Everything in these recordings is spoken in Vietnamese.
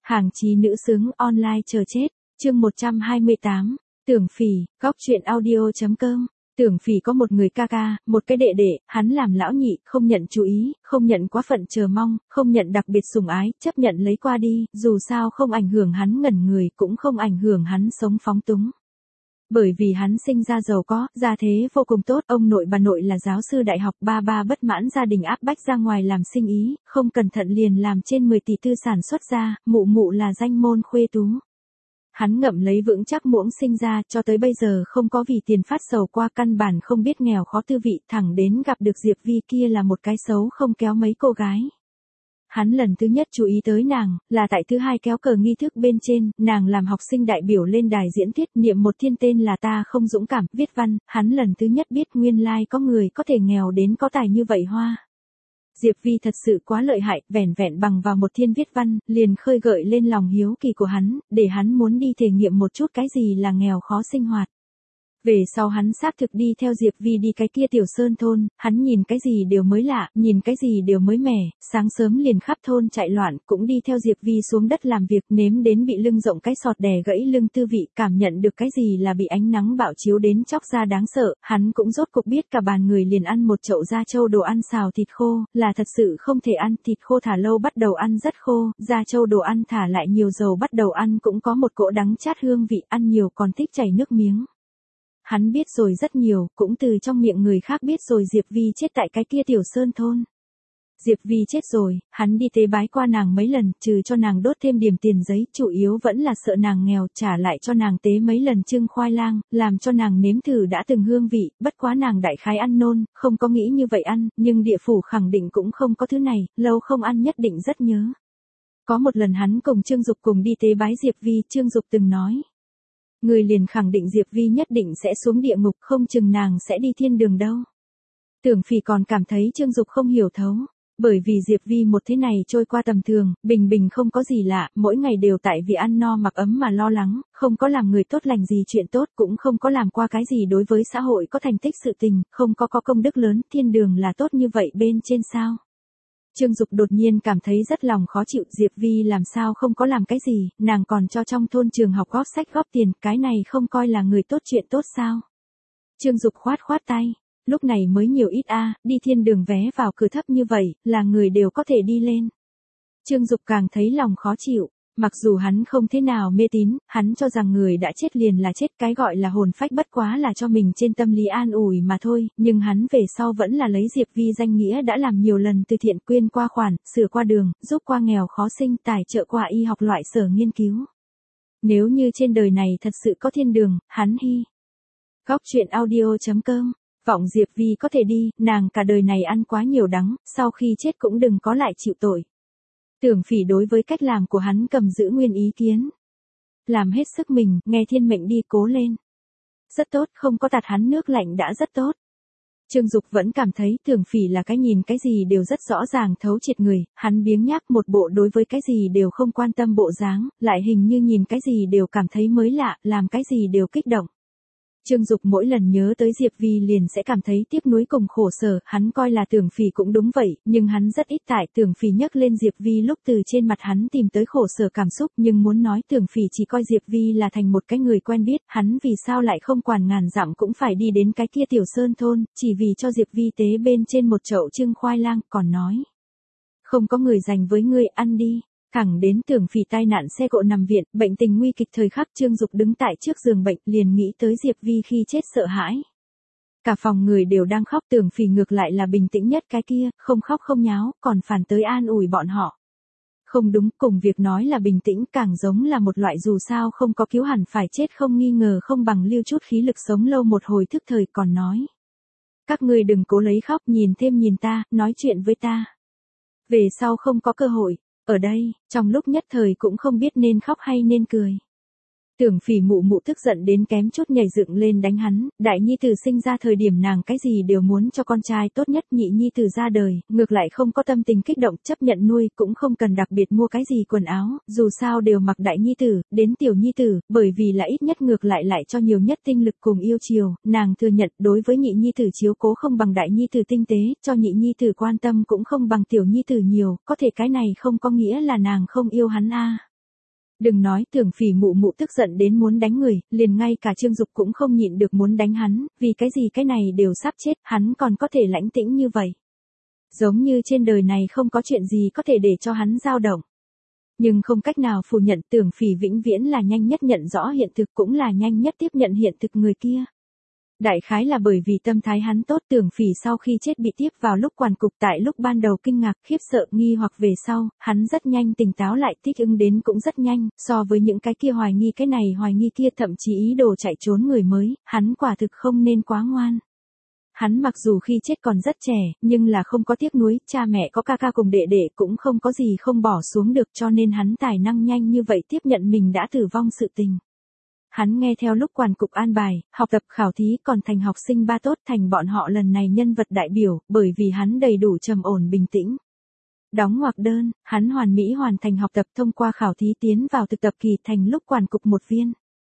Hàng chí nữ xứng online chờ chết, chương 128, Tưởng Phỉ, góc truyện audio.com. Tưởng Phỉ có một người ca ca, một cái đệ đệ, hắn làm lão nhị, không nhận chú ý, không nhận quá phận chờ mong, không nhận đặc biệt sủng ái, chấp nhận lấy qua đi, dù sao không ảnh hưởng hắn ngẩn người, cũng không ảnh hưởng hắn sống phóng túng. Bởi vì hắn sinh ra giàu có, gia thế vô cùng tốt, ông nội bà nội là giáo sư đại học, ba bất mãn gia đình áp bách ra ngoài làm sinh ý, không cẩn thận liền làm trên 10 tỷ tư sản xuất ra, mụ là danh môn khuê tú. Hắn ngậm lấy vững chắc muỗng sinh ra, cho tới bây giờ không có vì tiền phát sầu qua, căn bản không biết nghèo khó tư vị, thẳng đến gặp được Diệp Vi, kia là một cái xấu không kéo mấy cô gái. Hắn lần thứ nhất chú ý tới nàng, là tại thứ hai kéo cờ nghi thức bên trên, nàng làm học sinh đại biểu lên đài diễn thuyết, niệm một thiên tên là Ta Không Dũng Cảm, viết văn, hắn lần thứ nhất biết nguyên lai có người có thể nghèo đến có tài như vậy hoa. Diệp Vi thật sự quá lợi hại, vẻn bằng vào một thiên viết văn, liền khơi gợi lên lòng hiếu kỳ của hắn, để hắn muốn đi thể nghiệm một chút cái gì là nghèo khó sinh hoạt. Về sau hắn xác thực đi theo Diệp Vi đi cái kia tiểu sơn thôn, hắn nhìn cái gì đều mới lạ, nhìn cái gì đều mới mẻ, sáng sớm liền khắp thôn chạy loạn, cũng đi theo Diệp Vi xuống đất làm việc, nếm đến bị lưng rộng cái sọt đè gãy lưng tư vị, cảm nhận được cái gì là bị ánh nắng bạo chiếu đến chóc da đáng sợ, hắn cũng rốt cục biết cả bàn người liền ăn một chậu da trâu đồ ăn xào thịt khô, là thật sự không thể ăn, thịt khô thả lâu bắt đầu ăn rất khô, da trâu đồ ăn thả lại nhiều dầu bắt đầu ăn cũng có một cỗ đắng chát hương vị, ăn nhiều còn thích chảy nước miếng. Hắn biết rồi rất nhiều, cũng từ trong miệng người khác biết rồi Diệp Vi chết tại cái kia tiểu sơn thôn. Diệp Vi chết rồi, hắn đi tế bái qua nàng mấy lần, trừ cho nàng đốt thêm điểm tiền giấy, chủ yếu vẫn là sợ nàng nghèo, trả lại cho nàng tế mấy lần trưng khoai lang, làm cho nàng nếm thử đã từng hương vị, bất quá nàng đại khái ăn nôn, không có nghĩ như vậy ăn, nhưng địa phủ khẳng định cũng không có thứ này, lâu không ăn nhất định rất nhớ. Có một lần hắn cùng Trương Dục cùng đi tế bái Diệp Vi, Trương Dục từng nói. Người liền khẳng định Diệp Vi nhất định sẽ xuống địa ngục, không chừng nàng sẽ đi thiên đường đâu. Tưởng Phỉ còn cảm thấy Trương Dục không hiểu thấu, bởi vì Diệp Vi một thế này trôi qua tầm thường, bình không có gì lạ, mỗi ngày đều tại vì ăn no mặc ấm mà lo lắng, không có làm người tốt lành gì chuyện tốt, cũng không có làm qua cái gì đối với xã hội có thành tích sự tình, không có công đức lớn, thiên đường là tốt như vậy bên trên sao. Trương Dục đột nhiên cảm thấy rất lòng khó chịu, Diệp Vi làm sao không có làm cái gì, nàng còn cho trong thôn trường học góp sách góp tiền, cái này không coi là người tốt chuyện tốt sao. Trương Dục khoát tay, lúc này mới nhiều ít đi thiên đường vé vào cửa thấp như vậy, là người đều có thể đi lên. Trương Dục càng thấy lòng khó chịu. Mặc dù hắn không thế nào mê tín, hắn cho rằng người đã chết liền là chết, cái gọi là hồn phách bất quá là cho mình trên tâm lý an ủi mà thôi, nhưng hắn về sau vẫn là lấy Diệp Vi danh nghĩa đã làm nhiều lần từ thiện, quyên qua khoản, sửa qua đường, giúp qua nghèo khó sinh, tài trợ qua y học loại sở nghiên cứu. Nếu như trên đời này thật sự có thiên đường, hắn hy. Góc truyện audio.com, vọng Diệp Vi có thể đi, nàng cả đời này ăn quá nhiều đắng, sau khi chết cũng đừng có lại chịu tội. Tưởng Phỉ đối với cách làm của hắn cầm giữ nguyên ý kiến. Làm hết sức mình, nghe thiên mệnh đi, cố lên. Rất tốt, không có tạt hắn nước lạnh đã rất tốt. Trương Dục vẫn cảm thấy Tưởng Phỉ là cái nhìn cái gì đều rất rõ ràng thấu triệt người, hắn biếng nhác một bộ đối với cái gì đều không quan tâm bộ dáng, lại hình như nhìn cái gì đều cảm thấy mới lạ, làm cái gì đều kích động. Trương Dục mỗi lần nhớ tới Diệp Vi liền sẽ cảm thấy tiếc nuối cùng khổ sở, hắn coi là Tưởng Phỉ cũng đúng vậy, nhưng hắn rất ít tại Tưởng Phỉ nhắc lên Diệp Vi lúc từ trên mặt hắn tìm tới khổ sở cảm xúc, nhưng muốn nói Tưởng Phỉ chỉ coi Diệp Vi là thành một cái người quen biết, hắn vì sao lại không quản ngàn dặm cũng phải đi đến cái kia tiểu sơn thôn, chỉ vì cho Diệp Vi tế bên trên một chậu trưng khoai lang, còn nói. Không có người dành với ngươi, ăn đi. Thẳng đến Tưởng Phỉ tai nạn xe cộ nằm viện, bệnh tình nguy kịch thời khắc, Trương Dục đứng tại trước giường bệnh, liền nghĩ tới Diệp Vi khi chết sợ hãi. Cả phòng người đều đang khóc, Tưởng Phỉ ngược lại là bình tĩnh nhất cái kia, không khóc không nháo, còn phản tới an ủi bọn họ. Không đúng, cùng việc nói là bình tĩnh càng giống là một loại dù sao không có cứu hẳn phải chết không nghi ngờ không bằng lưu chút khí lực sống lâu một hồi thức thời, còn nói. Các ngươi đừng cố lấy khóc, nhìn thêm nhìn ta, nói chuyện với ta. Về sau không có cơ hội. Ở đây, trong lúc nhất thời cũng không biết nên khóc hay nên cười. Tưởng Phỉ mụ tức giận đến kém chút nhảy dựng lên đánh hắn, đại nhi tử sinh ra thời điểm nàng cái gì đều muốn cho con trai tốt nhất, nhị nhi tử ra đời, ngược lại không có tâm tình kích động, chấp nhận nuôi, cũng không cần đặc biệt mua cái gì quần áo, dù sao đều mặc đại nhi tử, đến tiểu nhi tử, bởi vì là ít nhất ngược lại cho nhiều nhất tinh lực cùng yêu chiều, nàng thừa nhận đối với nhị nhi tử chiếu cố không bằng đại nhi tử tinh tế, cho nhị nhi tử quan tâm cũng không bằng tiểu nhi tử nhiều, có thể cái này không có nghĩa là nàng không yêu hắn Đừng nói Tưởng Phỉ mụ mụ tức giận đến muốn đánh người, liền ngay cả Trương Dục cũng không nhịn được muốn đánh hắn, vì cái gì cái này đều sắp chết, hắn còn có thể lãnh tĩnh như vậy. Giống như trên đời này không có chuyện gì có thể để cho hắn dao động. Nhưng không cách nào phủ nhận Tưởng Phỉ vĩnh viễn là nhanh nhất nhận rõ hiện thực cũng là nhanh nhất tiếp nhận hiện thực người kia. Đại khái là bởi vì tâm thái hắn tốt, Tưởng Phỉ sau khi chết bị tiếp vào lúc quản cục, tại lúc ban đầu kinh ngạc, khiếp sợ, nghi hoặc về sau, hắn rất nhanh tỉnh táo lại, thích ứng đến cũng rất nhanh, so với những cái kia hoài nghi cái này hoài nghi kia, thậm chí ý đồ chạy trốn người mới, hắn quả thực không nên quá ngoan. Hắn mặc dù khi chết còn rất trẻ, nhưng là không có tiếc nuối, cha mẹ có ca ca cùng đệ đệ cũng không có gì không bỏ xuống được, cho nên hắn tài năng nhanh như vậy tiếp nhận mình đã tử vong sự tình. Hắn nghe theo lúc quản cục an bài, học tập khảo thí, còn thành học sinh ba tốt, thành bọn họ lần này nhân vật đại biểu, bởi vì hắn đầy đủ trầm ổn bình tĩnh. Đóng ngoặc đơn, hắn hoàn mỹ hoàn thành học tập, thông qua khảo thí tiến vào thực tập kỳ, thành lúc quản cục một viên.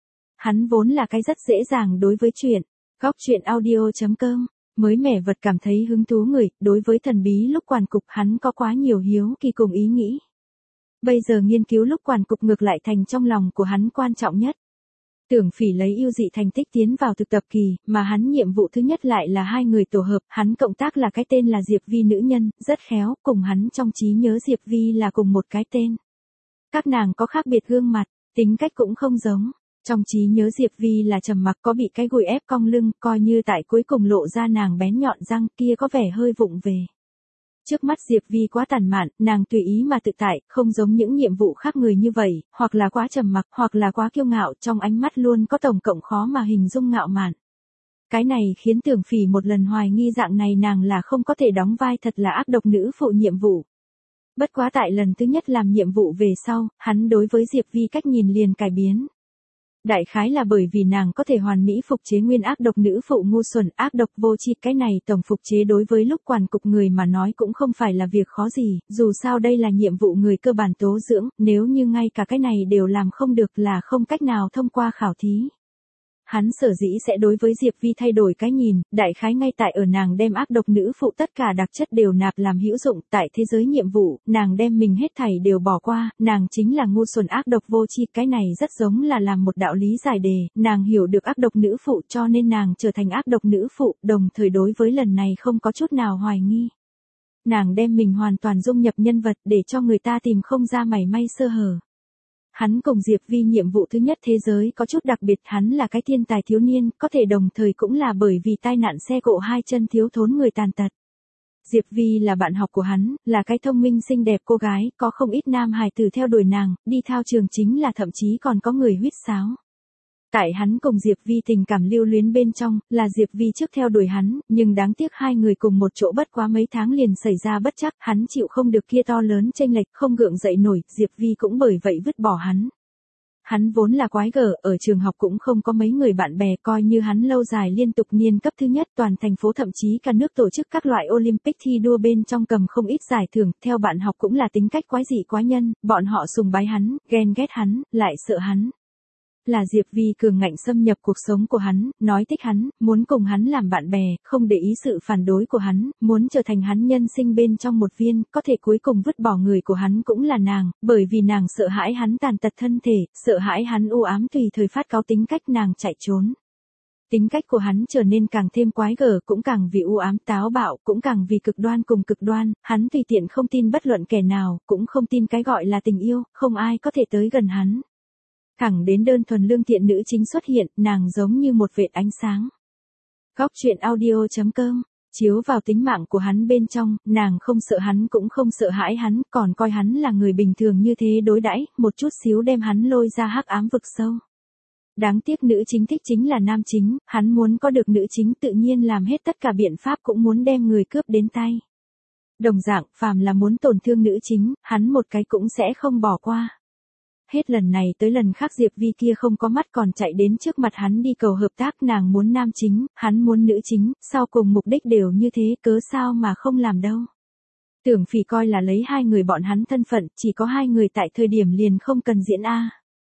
Hắn vốn là cái rất dễ dàng đối với chuyện. Góc truyện audio.com, mới mẻ vật cảm thấy hứng thú người, đối với thần bí lúc quản cục hắn có quá nhiều hiếu kỳ cùng ý nghĩ. Bây giờ nghiên cứu lúc quản cục ngược lại thành trong lòng của hắn quan trọng nhất. Tưởng Phỉ lấy ưu dị thành tích tiến vào thực tập kỳ, mà hắn nhiệm vụ thứ nhất lại là hai người tổ hợp, hắn cộng tác là cái tên là Diệp Vi nữ nhân, rất khéo, cùng hắn trong trí nhớ Diệp Vi là cùng một cái tên. Các nàng có khác biệt gương mặt, tính cách cũng không giống. Trong trí nhớ Diệp Vi là trầm mặc, có bị cái gùi ép cong lưng, coi như tại cuối cùng lộ ra nàng bén nhọn răng, kia có vẻ hơi vụng về. Trước mắt Diệp Vi quá tàn mạn, nàng tùy ý mà tự tại, không giống những nhiệm vụ khác người như vậy, hoặc là quá trầm mặc, hoặc là quá kiêu ngạo, trong ánh mắt luôn có tổng cộng khó mà hình dung ngạo mạn. Cái này khiến Tưởng Phỉ một lần hoài nghi dạng này nàng là không có thể đóng vai thật là ác độc nữ phụ nhiệm vụ. Bất quá tại lần thứ nhất làm nhiệm vụ về sau, hắn đối với Diệp Vi cách nhìn liền cải biến. Đại khái là bởi vì nàng có thể hoàn mỹ phục chế nguyên ác độc nữ phụ ngu xuẩn, ác độc vô tri, cái này tổng phục chế đối với lúc quản cục người mà nói cũng không phải là việc khó gì, dù sao đây là nhiệm vụ người cơ bản tố dưỡng, nếu như ngay cả cái này đều làm không được là không cách nào thông qua khảo thí. Hắn sở dĩ sẽ đối với Diệp Vi thay đổi cái nhìn, đại khái ngay tại ở nàng đem ác độc nữ phụ tất cả đặc chất đều nạp làm hữu dụng, tại thế giới nhiệm vụ, nàng đem mình hết thảy đều bỏ qua, nàng chính là ngu xuẩn ác độc vô tri, cái này rất giống là làm một đạo lý giải đề, nàng hiểu được ác độc nữ phụ cho nên nàng trở thành ác độc nữ phụ, đồng thời đối với lần này không có chút nào hoài nghi. Nàng đem mình hoàn toàn dung nhập nhân vật để cho người ta tìm không ra mảy may sơ hở. Hắn cùng Diệp Vi nhiệm vụ thứ nhất thế giới có chút đặc biệt, hắn là cái thiên tài thiếu niên, có thể đồng thời cũng là bởi vì tai nạn xe cộ hai chân thiếu thốn người tàn tật. Diệp Vi là bạn học của hắn, là cái thông minh xinh đẹp cô gái, có không ít nam hài tử theo đuổi nàng, đi thao trường chính là thậm chí còn có người huýt sáo. Tại hắn cùng Diệp Vi tình cảm lưu luyến bên trong, là Diệp Vi trước theo đuổi hắn, nhưng đáng tiếc hai người cùng một chỗ bất quá mấy tháng liền xảy ra bất trắc, hắn chịu không được kia to lớn chênh lệch, không gượng dậy nổi, Diệp Vi cũng bởi vậy vứt bỏ hắn. Hắn vốn là quái gở, ở trường học cũng không có mấy người bạn bè, coi như hắn lâu dài liên tục niên cấp thứ nhất toàn thành phố, thậm chí cả nước tổ chức các loại Olympic thi đua bên trong cầm không ít giải thưởng, theo bạn học cũng là tính cách quái dị quá nhân, bọn họ sùng bái hắn, ghen ghét hắn, lại sợ hắn. Là Diệp Vi cường ngạnh xâm nhập cuộc sống của hắn, nói thích hắn, muốn cùng hắn làm bạn bè, không để ý sự phản đối của hắn, muốn trở thành hắn nhân sinh bên trong một viên, có thể cuối cùng vứt bỏ người của hắn cũng là nàng, bởi vì nàng sợ hãi hắn tàn tật thân thể, sợ hãi hắn u ám tùy thời phát cáu tính cách, nàng chạy trốn. Tính cách của hắn trở nên càng thêm quái gở, cũng càng vì u ám táo bạo, cũng càng vì cực đoan cùng cực đoan, hắn tùy tiện không tin bất luận kẻ nào, cũng không tin cái gọi là tình yêu, không ai có thể tới gần hắn. Thẳng đến đơn thuần lương thiện nữ chính xuất hiện, nàng giống như một vệt ánh sáng. Góc truyện audio.com, chiếu vào tính mạng của hắn bên trong, nàng không sợ hắn cũng không sợ hãi hắn, còn coi hắn là người bình thường như thế đối đãi, một chút xíu đem hắn lôi ra hắc ám vực sâu. Đáng tiếc nữ chính thích chính là nam chính, hắn muốn có được nữ chính tự nhiên làm hết tất cả biện pháp cũng muốn đem người cướp đến tay. Đồng dạng, phàm là muốn tổn thương nữ chính, hắn một cái cũng sẽ không bỏ qua. Hết lần này tới lần khác Diệp Vi kia không có mắt còn chạy đến trước mặt hắn đi cầu hợp tác, nàng muốn nam chính, hắn muốn nữ chính, sau cùng mục đích đều như thế, cớ sao mà không làm đâu. Tưởng Phỉ coi là lấy hai người bọn hắn thân phận, chỉ có hai người tại thời điểm liền không cần diễn a.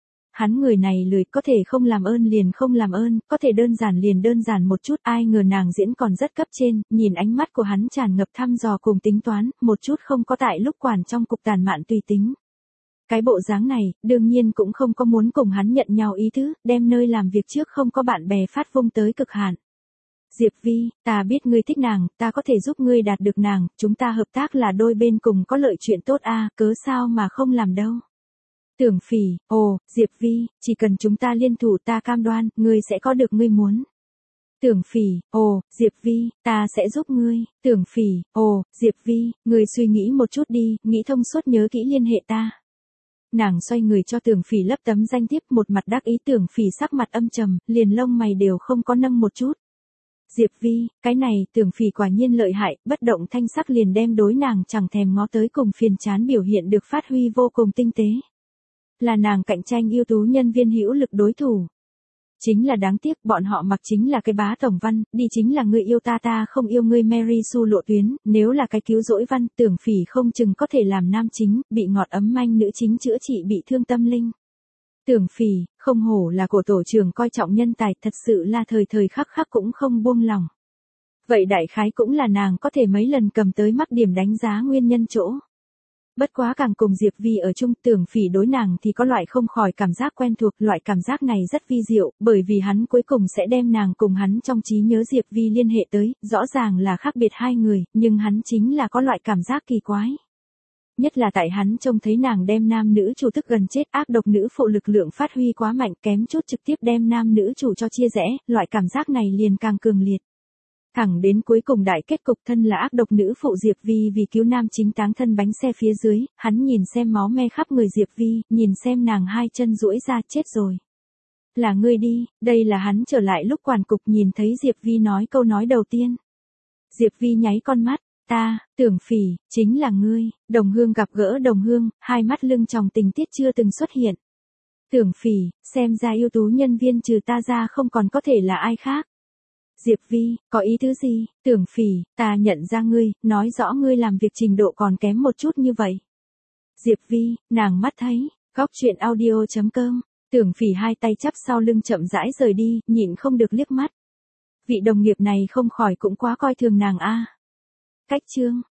Hắn người này lười, có thể không làm ơn liền không làm ơn, có thể đơn giản liền đơn giản một chút, ai ngờ nàng diễn còn rất cấp trên, nhìn ánh mắt của hắn tràn ngập thăm dò cùng tính toán, một chút không có tại lúc quản trong cục tàn mạn tùy tính. cái bộ dáng này, đương nhiên cũng không có muốn cùng hắn nhận nhau ý tứ, đem nơi làm việc trước không có bạn bè phát vung tới cực hạn. Diệp Vi, ta biết ngươi thích nàng, ta có thể giúp ngươi đạt được nàng, chúng ta hợp tác là đôi bên cùng có lợi chuyện tốt a, cớ sao mà không làm đâu. Tưởng Phỉ, ồ, Diệp Vi, chỉ cần chúng ta liên thủ ta cam đoan, ngươi sẽ có được ngươi muốn. Tưởng Phỉ, ồ, Diệp Vi, ta sẽ giúp ngươi. Tưởng Phỉ, ồ, Diệp Vi, ngươi suy nghĩ một chút đi, nghĩ thông suốt nhớ kỹ liên hệ ta. Nàng xoay người cho Tưởng Phỉ lấp tấm danh thiếp, một mặt đắc ý. Tưởng Phỉ sắc mặt âm trầm, liền lông mày đều không có nâng một chút. Diệp Vi, cái này, Tưởng Phỉ quả nhiên lợi hại, bất động thanh sắc liền đem đối nàng chẳng thèm ngó tới cùng phiền chán biểu hiện được phát huy vô cùng tinh tế. Là nàng cạnh tranh ưu tú nhân viên hữu lực đối thủ. Chính là đáng tiếc, bọn họ mặc chính là cái bá tổng văn, đi chính là ngươi yêu ta ta không yêu ngươi Mary Sue lộ tuyến, nếu là cái cứu rỗi văn, Tưởng Phỉ không chừng có thể làm nam chính, bị ngọt ấm manh nữ chính chữa trị bị thương tâm linh. Tưởng Phỉ, không hổ là của tổ trưởng coi trọng nhân tài, thật sự là thời thời khắc khắc cũng không buông lòng. Vậy đại khái cũng là nàng có thể mấy lần cầm tới mắc điểm đánh giá nguyên nhân chỗ. Bất quá càng cùng Diệp Vi ở chung, Tưởng Phỉ đối nàng thì có loại không khỏi cảm giác quen thuộc, loại cảm giác này rất vi diệu, bởi vì hắn cuối cùng sẽ đem nàng cùng hắn trong trí nhớ Diệp Vi liên hệ tới, rõ ràng là khác biệt hai người, nhưng hắn chính là có loại cảm giác kỳ quái. Nhất là tại hắn trông thấy nàng đem nam nữ chủ tức gần chết, ác độc nữ phụ lực lượng phát huy quá mạnh, kém chút trực tiếp đem nam nữ chủ cho chia rẽ, loại cảm giác này liền càng cường liệt. Thẳng đến cuối cùng đại kết cục, thân là ác độc nữ phụ Diệp Vi vì cứu nam chính táng thân bánh xe phía dưới, hắn nhìn xem máu me khắp người Diệp Vi, nhìn xem nàng hai chân duỗi ra, chết rồi. Là ngươi đi, đây là hắn trở lại lúc quản cục nhìn thấy Diệp Vi nói câu nói đầu tiên. Diệp Vi nháy con mắt, ta, Tưởng Phỉ, chính là ngươi. Đồng Hương gặp gỡ Đồng Hương, hai mắt lưng tròng tình tiết chưa từng xuất hiện. Tưởng Phỉ, xem ra ưu tú nhân viên trừ ta ra không còn có thể là ai khác. Diệp Vi, có ý tứ gì? Tưởng Phỉ, ta nhận ra ngươi, nói rõ ngươi làm việc trình độ còn kém một chút như vậy. Diệp Vi, nàng mắt thấy, góc chuyện audio.com, Tưởng Phỉ hai tay chắp sau lưng chậm rãi rời đi, nhịn không được liếc mắt. Vị đồng nghiệp này không khỏi cũng quá coi thường nàng a. Cách chương